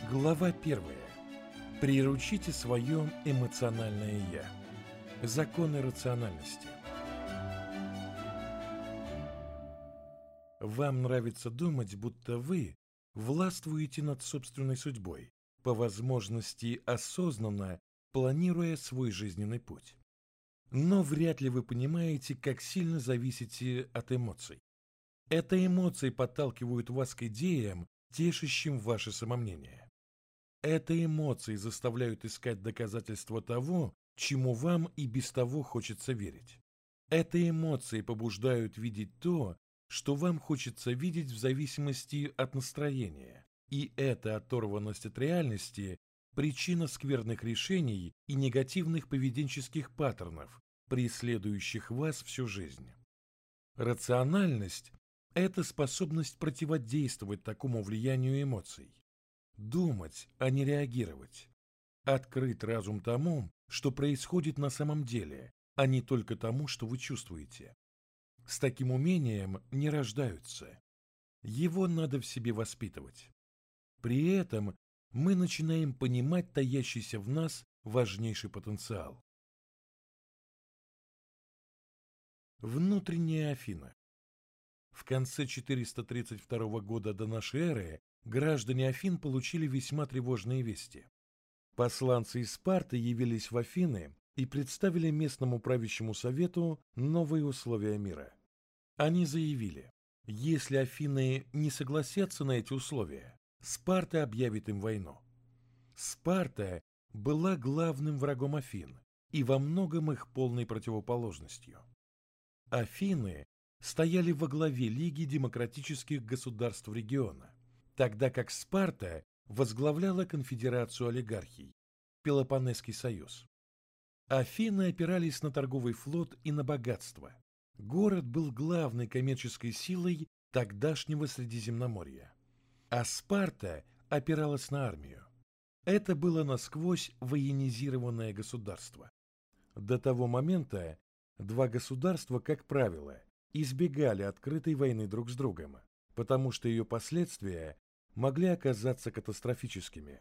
Глава 1. Приручите свое эмоциональное «я». Законы рациональности. Вам нравится думать, будто вы властвуете над собственной судьбой, по возможности осознанно планируя свой жизненный путь. Но вряд ли вы понимаете, как сильно зависите от эмоций. Это эмоции подталкивают вас к идеям, тешащим ваше самомнение. Это эмоции заставляют искать доказательства того, чему вам и без того хочется верить. Это эмоции побуждают видеть то, что вам хочется видеть в зависимости от настроения. И эта оторванность от реальности – причина скверных решений и негативных поведенческих паттернов, преследующих вас всю жизнь. Рациональность – это способность противодействовать такому влиянию эмоций. Думать, а не реагировать. Открыть разум тому, что происходит на самом деле, а не только тому, что вы чувствуете. С таким умением не рождаются. Его надо в себе воспитывать. При этом мы начинаем понимать таящийся в нас важнейший потенциал. Внутренняя Афина. В конце 432 года до нашей эры граждане Афин получили весьма тревожные вести. Посланцы из Спарты явились в Афины и представили местному правящему совету новые условия мира. Они заявили, если Афины не согласятся на эти условия, Спарта объявит им войну. Спарта была главным врагом Афин и во многом их полной противоположностью. Афины стояли во главе Лиги демократических государств региона, тогда как Спарта возглавляла конфедерацию олигархий, Пелопоннесский союз. Афины опирались на торговый флот и на богатство. Город был главной коммерческой силой тогдашнего Средиземноморья. А Спарта опиралась на армию. Это было насквозь военизированное государство. До того момента два государства, как правило, избегали открытой войны друг с другом, потому что ее последствия могли оказаться катастрофическими.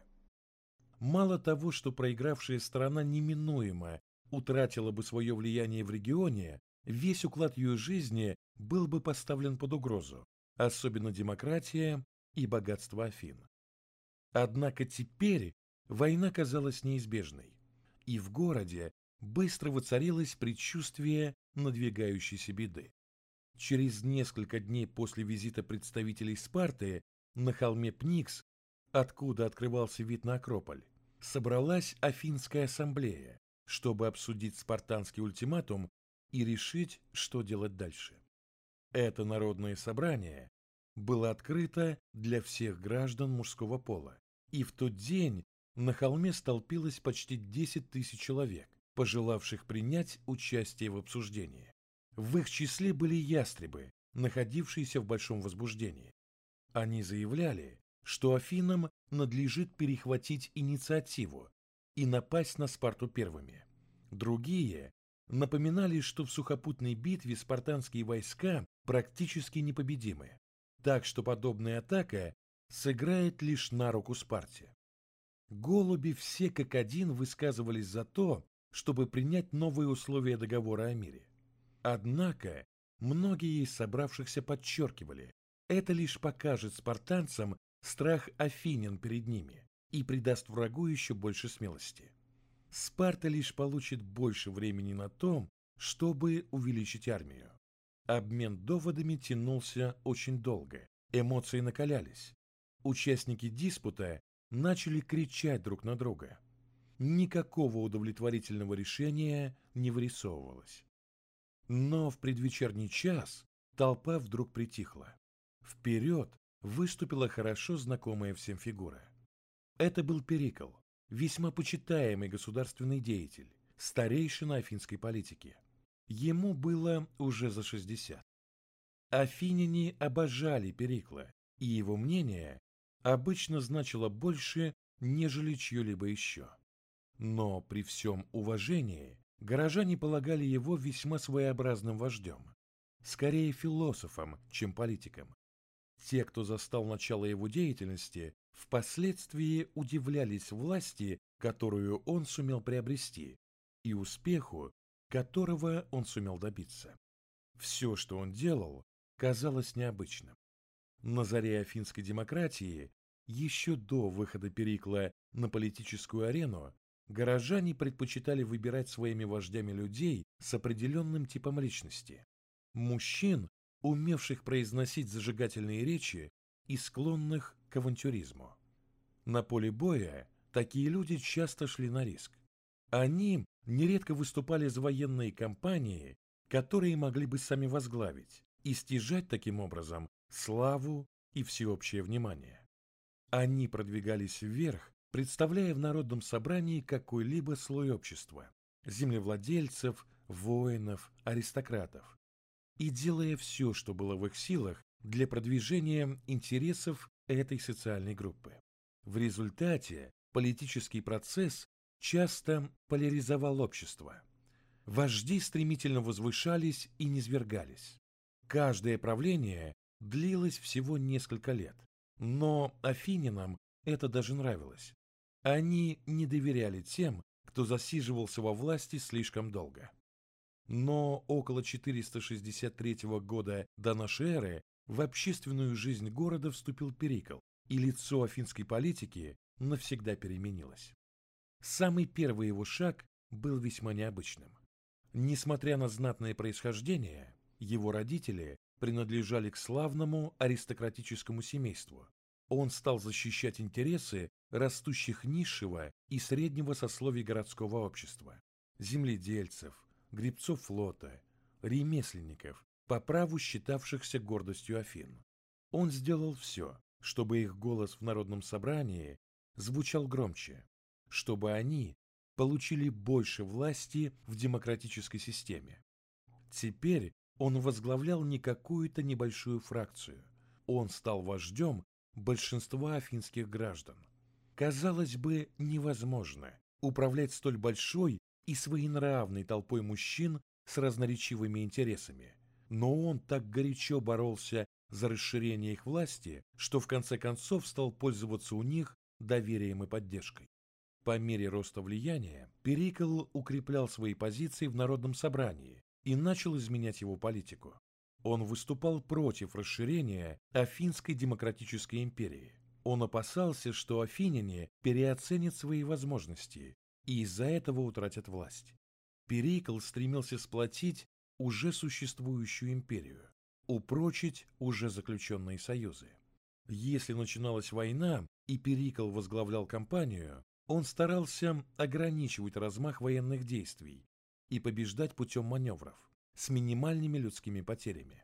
Мало того, что проигравшая сторона неминуемо утратила бы свое влияние в регионе, весь уклад ее жизни был бы поставлен под угрозу, особенно демократия и богатство Афин. Однако теперь война казалась неизбежной, и в городе быстро воцарилось предчувствие надвигающейся беды. Через несколько дней после визита представителей Спарты на холме Пникс, откуда открывался вид на Акрополь, собралась Афинская ассамблея, чтобы обсудить спартанский ультиматум и решить, что делать дальше. Это народное собрание было открыто для всех граждан мужского пола, и в тот день на холме столпилось почти 10 тысяч человек, пожелавших принять участие в обсуждении. В их числе были ястребы, находившиеся в большом возбуждении. Они заявляли, что Афинам надлежит перехватить инициативу и напасть на Спарту первыми. Другие напоминали, что в сухопутной битве спартанские войска практически непобедимы, так что подобная атака сыграет лишь на руку Спарте. Голуби все как один высказывались за то, чтобы принять новые условия договора о мире. Однако многие из собравшихся подчеркивали, это лишь покажет спартанцам страх афинян перед ними и придаст врагу еще больше смелости. Спарта лишь получит больше времени на то, чтобы увеличить армию. Обмен доводами тянулся очень долго, эмоции накалялись. Участники диспута начали кричать друг на друга. Никакого удовлетворительного решения не вырисовывалось. Но в предвечерний час толпа вдруг притихла. Вперед выступила хорошо знакомая всем фигура. Это был Перикл, весьма почитаемый государственный деятель, старейшина афинской политики. Ему было уже за 60. Афиняне обожали Перикла, и его мнение обычно значило больше, нежели чье-либо еще. Но при всем уважении горожане полагали его весьма своеобразным вождем, скорее философом, чем политиком. Те, кто застал начало его деятельности, впоследствии удивлялись власти, которую он сумел приобрести, и успеху, которого он сумел добиться. Все, что он делал, казалось необычным. На заре афинской демократии, еще до выхода Перикла на политическую арену, горожане предпочитали выбирать своими вождями людей с определенным типом личности. Мужчин, умевших произносить зажигательные речи и склонных к авантюризму. На поле боя такие люди часто шли на риск. Они нередко выступали за военные кампании, которые могли бы сами возглавить, и стяжать таким образом славу и всеобщее внимание. Они продвигались вверх, представляя в народном собрании какой-либо слой общества – землевладельцев, воинов, аристократов, и делая все, что было в их силах для продвижения интересов этой социальной группы. В результате политический процесс часто поляризовал общество. Вожди стремительно возвышались и низвергались. Каждое правление длилось всего несколько лет, но афинянам это даже нравилось. Они не доверяли тем, кто засиживался во власти слишком долго. Но около 463 года до нашей эры в общественную жизнь города вступил Перикл, и лицо афинской политики навсегда переменилось. Самый первый его шаг был весьма необычным. Несмотря на знатное происхождение, его родители принадлежали к славному аристократическому семейству. Он стал защищать интересы растущих низшего и среднего сословий городского общества, земледельцев, гребцов флота, ремесленников, по праву считавшихся гордостью Афин. Он сделал все, чтобы их голос в народном собрании звучал громче, чтобы они получили больше власти в демократической системе. Теперь он возглавлял не какую-то небольшую фракцию, он стал вождем большинства афинских граждан. Казалось бы, невозможно управлять столь большой и своенравной толпой мужчин с разноречивыми интересами, но он так горячо боролся за расширение их власти, что в конце концов стал пользоваться у них доверием и поддержкой. По мере роста влияния Перикл укреплял свои позиции в народном собрании и начал изменять его политику. Он выступал против расширения Афинской демократической империи. Он опасался, что афиняне переоценят свои возможности и из-за этого утратят власть. Перикл стремился сплотить уже существующую империю, упрочить уже заключенные союзы. Если начиналась война и Перикл возглавлял кампанию, он старался ограничивать размах военных действий и побеждать путем маневров с минимальными людскими потерями.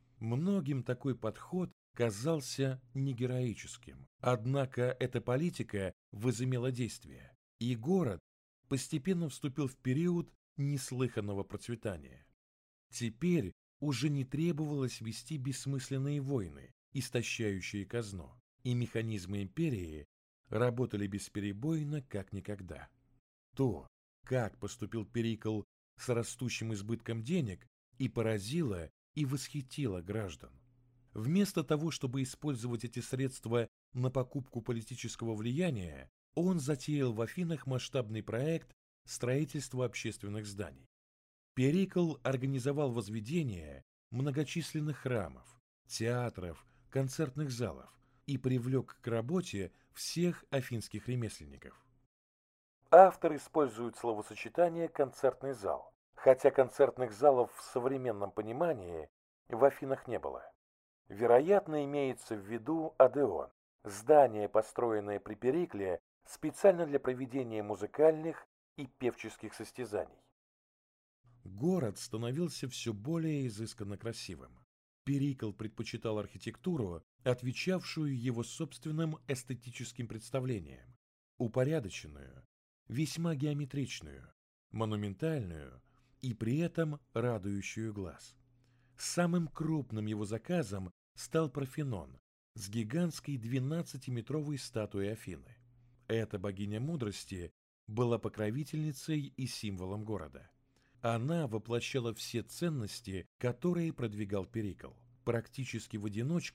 Многим такой подход казался негероическим, однако эта политика возымела действие, и город постепенно вступил в период неслыханного процветания. Теперь уже не требовалось вести бессмысленные войны, истощающие казну, и механизмы империи работали бесперебойно, как никогда. То, как поступил Перикл с растущим избытком денег, и поразило, и восхитило граждан. Вместо того, чтобы использовать эти средства на покупку политического влияния, он затеял в Афинах масштабный проект строительства общественных зданий. Перикл организовал возведение многочисленных храмов, театров, концертных залов и привлек к работе всех афинских ремесленников. Автор использует словосочетание «концертный зал», хотя концертных залов в современном понимании в Афинах не было. Вероятно, имеется в виду Одеон, здание, построенное при Перикле специально для проведения музыкальных и певческих состязаний. Город становился все более изысканно красивым. Перикл предпочитал архитектуру, отвечавшую его собственным эстетическим представлениям, упорядоченную, весьма геометричную, монументальную и при этом радующую глаз. Самым крупным его заказом стал Парфенон с гигантской 12-метровой статуей Афины. Эта богиня мудрости была покровительницей и символом города. Она воплощала все ценности, которые продвигал Перикл. Практически в одиночку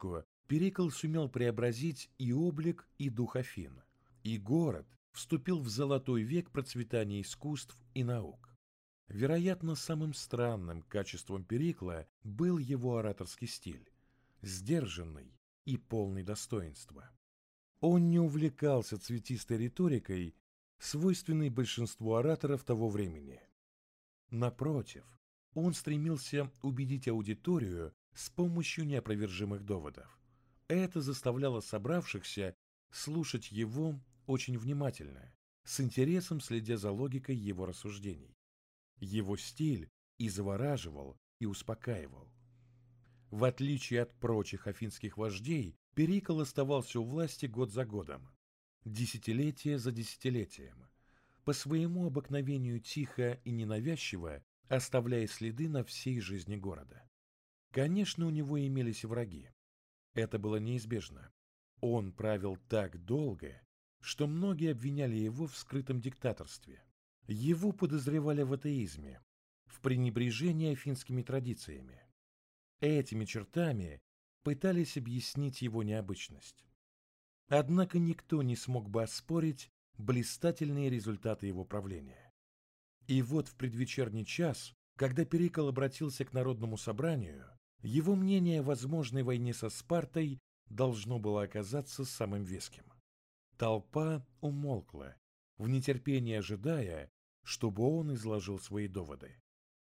Перикл сумел преобразить и облик, и дух Афин, и город вступил в золотой век процветания искусств и наук. Вероятно, самым странным качеством Перикла был его ораторский стиль, сдержанный и полный достоинства. Он не увлекался цветистой риторикой, свойственной большинству ораторов того времени. Напротив, он стремился убедить аудиторию с помощью неопровержимых доводов. Это заставляло собравшихся слушать его очень внимательно, с интересом следя за логикой его рассуждений. Его стиль и завораживал, и успокаивал. В отличие от прочих афинских вождей, Перикл оставался у власти год за годом, десятилетие за десятилетием, по своему обыкновению тихо и ненавязчиво оставляя следы на всей жизни города. Конечно, у него имелись враги. Это было неизбежно. Он правил так долго, что многие обвиняли его в скрытом диктаторстве. Его подозревали в атеизме, в пренебрежении афинскими традициями. Этими чертами пытались объяснить его необычность. Однако никто не смог бы оспорить блистательные результаты его правления. И вот в предвечерний час, когда Перикл обратился к народному собранию, его мнение о возможной войне со Спартой должно было оказаться самым веским. Толпа умолкла, в нетерпении ожидая, чтобы он изложил свои доводы.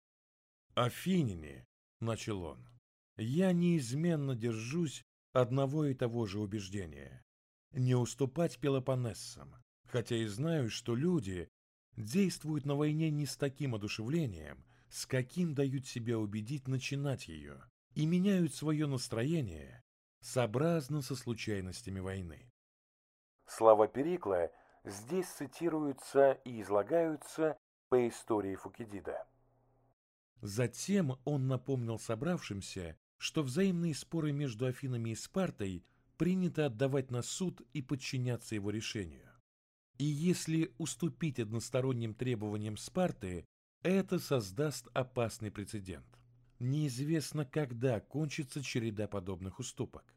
«Афиняне», — начал он, — «я неизменно держусь одного и того же убеждения — не уступать Пелопоннесам, хотя и знаю, что люди действуют на войне не с таким одушевлением, с каким дают себя убедить начинать ее, и меняют свое настроение сообразно со случайностями войны». Слова Перикла здесь цитируются и излагаются по истории Фукидида. Затем он напомнил собравшимся, что взаимные споры между Афинами и Спартой принято отдавать на суд и подчиняться его решению. И если уступить односторонним требованиям Спарты, это создаст опасный прецедент. Неизвестно, когда кончится череда подобных уступок.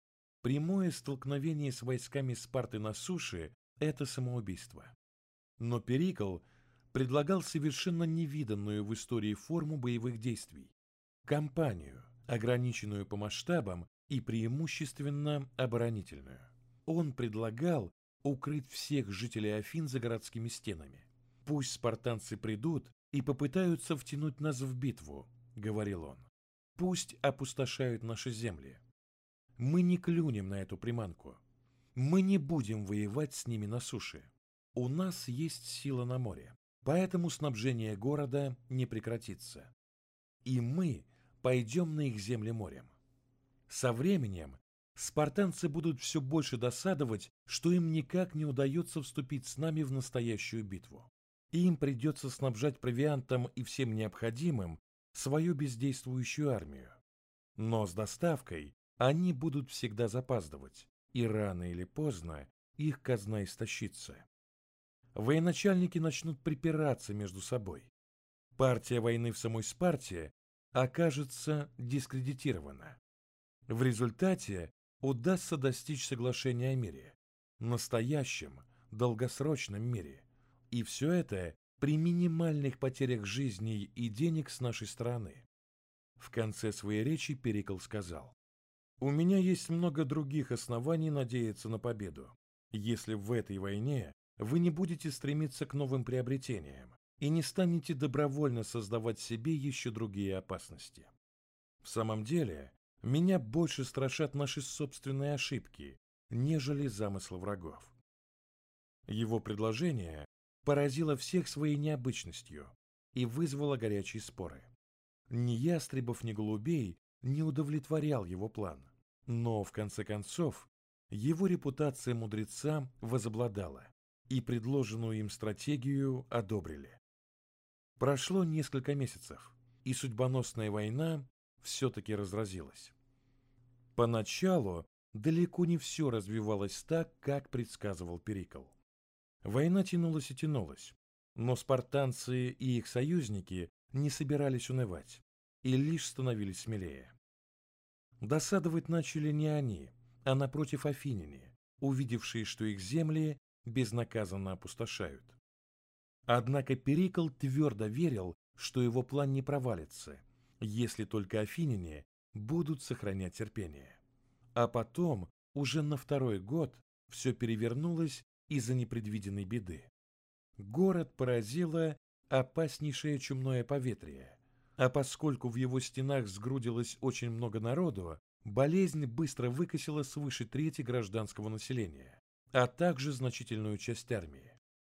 Прямое столкновение с войсками Спарты на суше – это самоубийство. Но Перикл предлагал совершенно невиданную в истории форму боевых действий – кампанию, ограниченную по масштабам и преимущественно оборонительную. Он предлагал укрыть всех жителей Афин за городскими стенами. «Пусть спартанцы придут и попытаются втянуть нас в битву», – говорил он. «Пусть опустошают наши земли. Мы не клюнем на эту приманку. Мы не будем воевать с ними на суше. У нас есть сила на море, поэтому снабжение города не прекратится. И мы пойдем на их земли морем. Со временем спартанцы будут все больше досадовать, что им никак не удается вступить с нами в настоящую битву. Им придется снабжать провиантом и всем необходимым свою бездействующую армию. Но с доставкой они будут всегда запаздывать, и рано или поздно их казна истощится. Военачальники начнут припираться между собой. Партия войны в самой Спарте окажется дискредитирована. В результате удастся достичь соглашения о мире, настоящем, долгосрочном мире. И все это при минимальных потерях жизней и денег с нашей стороны. В конце своей речи Перикл сказал: «У меня есть много других оснований надеяться на победу, если в этой войне вы не будете стремиться к новым приобретениям и не станете добровольно создавать себе еще другие опасности. В самом деле, меня больше страшат наши собственные ошибки, нежели замыслы врагов». Его предложение поразило всех своей необычностью и вызвало горячие споры. Ни ястребов, ни голубей не удовлетворял его план, но, в конце концов, его репутация мудреца возобладала, и предложенную им стратегию одобрили. Прошло несколько месяцев, и судьбоносная война все-таки разразилась. Поначалу далеко не все развивалось так, как предсказывал Перикл. Война тянулась и тянулась, но спартанцы и их союзники не собирались унывать и лишь становились смелее. Досадовать начали не они, а напротив афиняне, увидевшие, что их земли безнаказанно опустошают. Однако Перикл твердо верил, что его план не провалится, если только афиняне будут сохранять терпение. А потом, уже на второй год, все перевернулось из-за непредвиденной беды. Город поразило опаснейшее чумное поветрие, а поскольку в его стенах сгрудилось очень много народу, болезнь быстро выкосила свыше трети гражданского населения, а также значительную часть армии.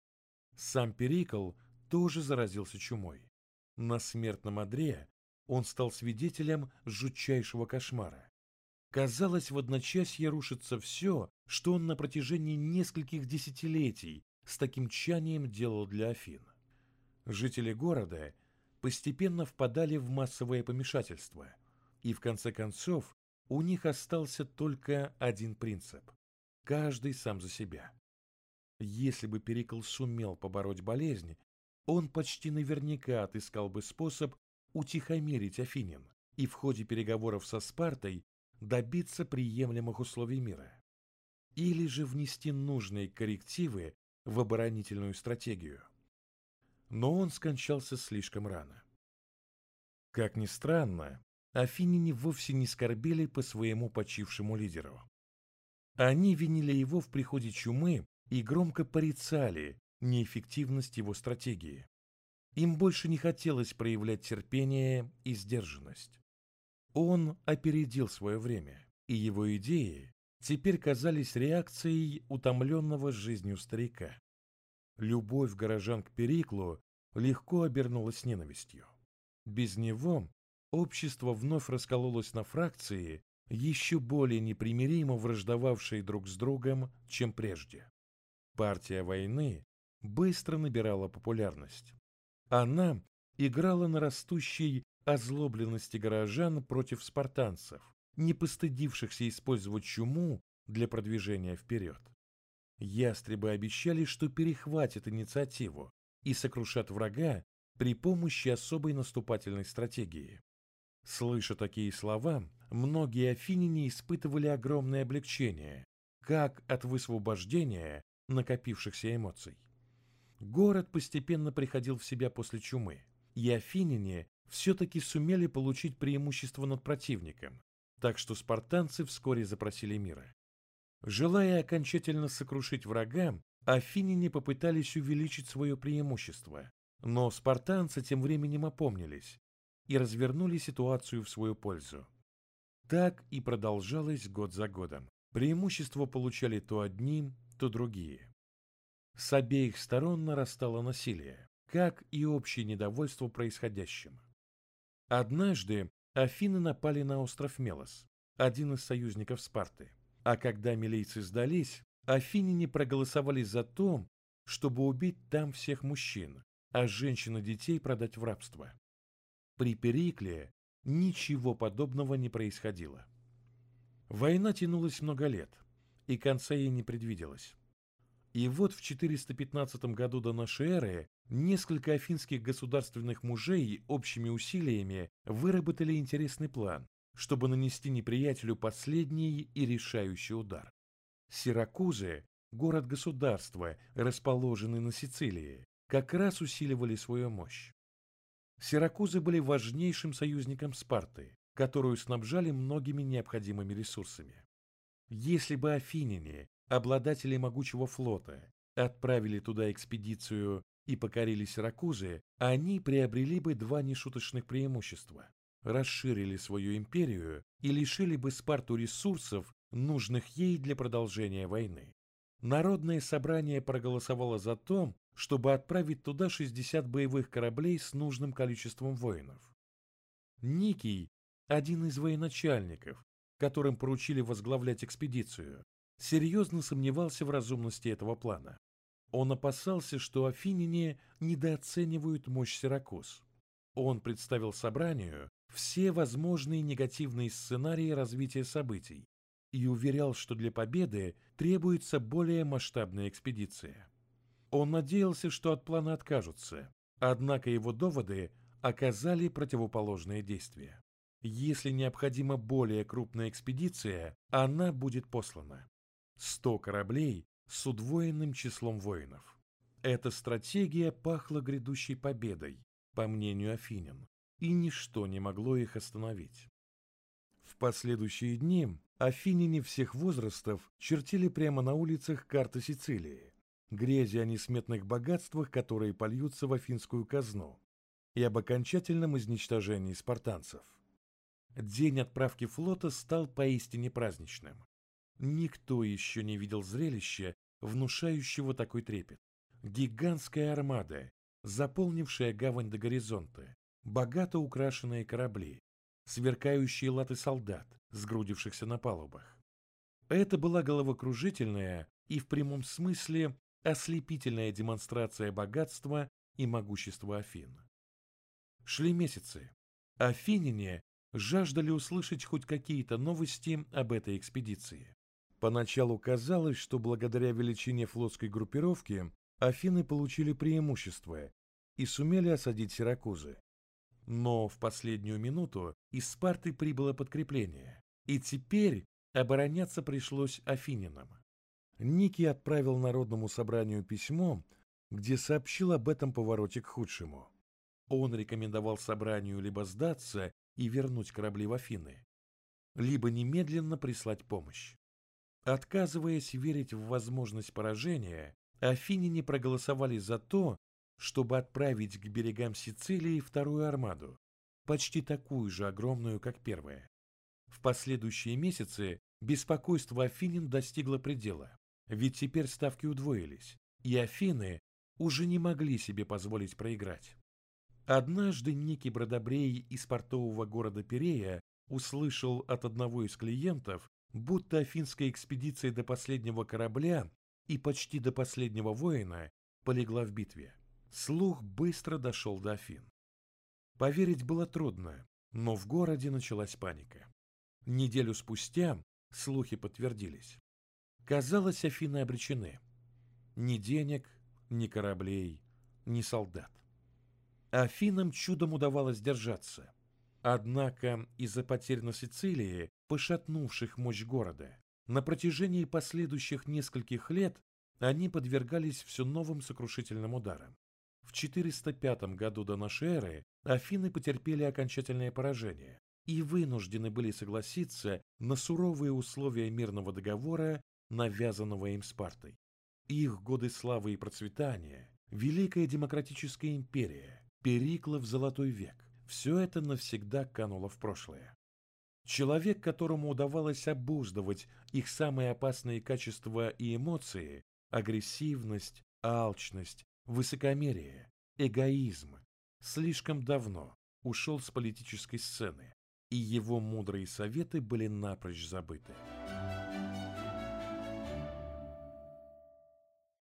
Сам Перикл тоже заразился чумой. На смертном одре он стал свидетелем жутчайшего кошмара. Казалось, в одночасье рушится все, что он на протяжении нескольких десятилетий с таким тщанием делал для Афин. Жители города постепенно впадали в массовое помешательство, и в конце концов у них остался только один принцип – каждый сам за себя. Если бы Перикл сумел побороть болезнь, он почти наверняка отыскал бы способ утихомирить афинян и в ходе переговоров со Спартой добиться приемлемых условий мира. Или же внести нужные коррективы в оборонительную стратегию. Но он скончался слишком рано. Как ни странно, афиняне вовсе не скорбели по своему почившему лидеру. Они винили его в приходе чумы и громко порицали неэффективность его стратегии. Им больше не хотелось проявлять терпение и сдержанность. Он опередил свое время, и его идеи теперь казались реакцией утомленного жизнью старика. Любовь горожан к Периклу легко обернулась ненавистью. Без него общество вновь раскололось на фракции, еще более непримиримо враждовавшие друг с другом, чем прежде. Партия войны быстро набирала популярность. Она играла на растущей озлобленности горожан против спартанцев, не постыдившихся использовать чуму для продвижения вперед. Ястребы обещали, что перехватят инициативу и сокрушат врага при помощи особой наступательной стратегии. Слыша такие слова, многие афиняне испытывали огромное облегчение, как от высвобождения накопившихся эмоций. Город постепенно приходил в себя после чумы, и афиняне все-таки сумели получить преимущество над противником, так что спартанцы вскоре запросили мира. Желая окончательно сокрушить врага, афиняне попытались увеличить свое преимущество, но спартанцы тем временем опомнились и развернули ситуацию в свою пользу. Так и продолжалось год за годом. Преимущество получали то одни, то другие. С обеих сторон нарастало насилие, как и общее недовольство происходящим. Однажды Афины напали на остров Мелос, один из союзников Спарты, а когда милийцы сдались, афиняне проголосовали за то, чтобы убить там всех мужчин, а женщин и детей продать в рабство. При Перикле ничего подобного не происходило. Война тянулась много лет, и конца ей не предвиделось. И вот в 415 году до нашей эры несколько афинских государственных мужей общими усилиями выработали интересный план, чтобы нанести неприятелю последний и решающий удар. Сиракузы, город-государство, расположенный на Сицилии, как раз усиливали свою мощь. Сиракузы были важнейшим союзником Спарты, которую снабжали многими необходимыми ресурсами. Если бы афиняне, обладатели могучего флота, отправили туда экспедицию и покорили Сиракузы, они приобрели бы два нешуточных преимущества, расширили свою империю и лишили бы Спарту ресурсов, нужных ей для продолжения войны. Народное собрание проголосовало за то, чтобы отправить туда 60 боевых кораблей с нужным количеством воинов. Никий, один из военачальников, которым поручили возглавлять экспедицию, серьезно сомневался в разумности этого плана. Он опасался, что афиняне недооценивают мощь Сиракуз. Он представил собранию все возможные негативные сценарии развития событий и уверял, что для победы требуется более масштабная экспедиция. Он надеялся, что от плана откажутся, однако его доводы оказали противоположное действие. Если необходима более крупная экспедиция, она будет послана. 100 кораблей с удвоенным числом воинов. Эта стратегия пахла грядущей победой, по мнению афинян, и ничто не могло их остановить. В последующие дни афиняне всех возрастов чертили прямо на улицах карты Сицилии, грезя о несметных богатствах, которые польются в афинскую казну, и об окончательном изничтожении спартанцев. День отправки флота стал поистине праздничным. Никто еще не видел зрелища, внушающего такой трепет. Гигантская армада, заполнившая гавань до горизонта, богато украшенные корабли, сверкающие латы солдат, сгрудившихся на палубах. Это была головокружительная и в прямом смысле ослепительная демонстрация богатства и могущества Афин. Шли месяцы. Афиняне жаждали услышать хоть какие-то новости об этой экспедиции. Поначалу казалось, что благодаря величине флотской группировки Афины получили преимущество и сумели осадить Сиракузы. Но в последнюю минуту из Спарты прибыло подкрепление, и теперь обороняться пришлось афинянам. Ники отправил Народному собранию письмо, где сообщил об этом повороте к худшему. Он рекомендовал собранию либо сдаться и вернуть корабли в Афины, либо немедленно прислать помощь. Отказываясь верить в возможность поражения, афиняне проголосовали за то, чтобы отправить к берегам Сицилии вторую армаду, почти такую же огромную, как первая. В последующие месяцы беспокойство афинян достигло предела, ведь теперь ставки удвоились, и Афины уже не могли себе позволить проиграть. Однажды Ники Бродобрей из портового города Пирея услышал от одного из клиентов, будто афинская экспедиция до последнего корабля и почти до последнего воина полегла в битве. Слух быстро дошел до Афин. Поверить было трудно, но в городе началась паника. Неделю спустя слухи подтвердились. Казалось, Афины обречены. Ни денег, ни кораблей, ни солдат. Афинам чудом удавалось держаться. Однако из-за потерь на Сицилии, пошатнувших мощь города, на протяжении последующих нескольких лет они подвергались все новым сокрушительным ударам. В 405 году до нашей эры Афины потерпели окончательное поражение и вынуждены были согласиться на суровые условия мирного договора, навязанного им Спартой. Их годы славы и процветания, Великая демократическая империя, Периклов Золотой век – все это навсегда кануло в прошлое. Человек, которому удавалось обуздывать их самые опасные качества и эмоции – агрессивность, алчность, высокомерие, эгоизм – слишком давно ушел с политической сцены, и его мудрые советы были напрочь забыты.